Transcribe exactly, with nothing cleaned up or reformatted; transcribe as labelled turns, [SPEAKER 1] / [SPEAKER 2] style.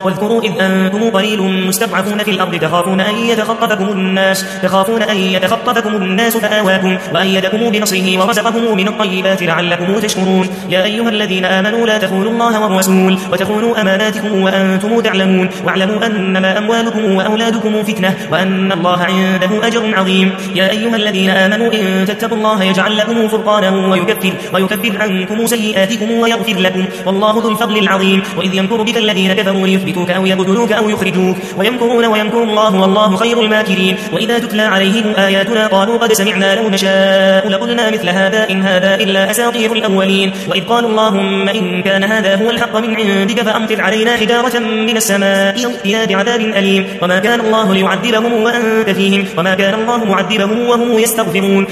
[SPEAKER 1] واذكروا إذ أنتم قليل مستضعفون في الأرض تخافون أن يتخطفكم الناس تخافون أن يتخطفكم الناس فآواكم وأيدكم بنصره ورزقكم من الطيبات لعلكم تشكرون. يا أيها الذين آمنوا لا تخونوا الله والرسول وتخونوا أماناتكم وأنتم تعلمون واعلموا أنما أموالكم وأولادكم فتنة وأن الله عنده أجر عظيم. يا أيها الذين آمنوا إن تتقوا الله يجعل لكم فرقانا ويكفر, ويكفر عنكم سيئاتكم ويغفر لكم والله ذو الفضل العظيم. وإذ يمكر بك الذين كفروا ليثبتوك أو يقتلوك أو يخرجوك ويمكرون ويمكر الله والله خير الماكرين. وإذا تتلى عليهم آياتنا قالوا قد سمعنا لو نشاء لقلنا مثل هذا إن هذا إلا أساطير الأولين. وإذ قالوا اللهم إن كان هذا هو الحق من عندك فأمطر علينا حجارة من السماء أو ائتنا بعذاب أليم. وما كان الله ليعذبهم وأنت فيهم وما كان الله معذبهم وهم يستغفرون.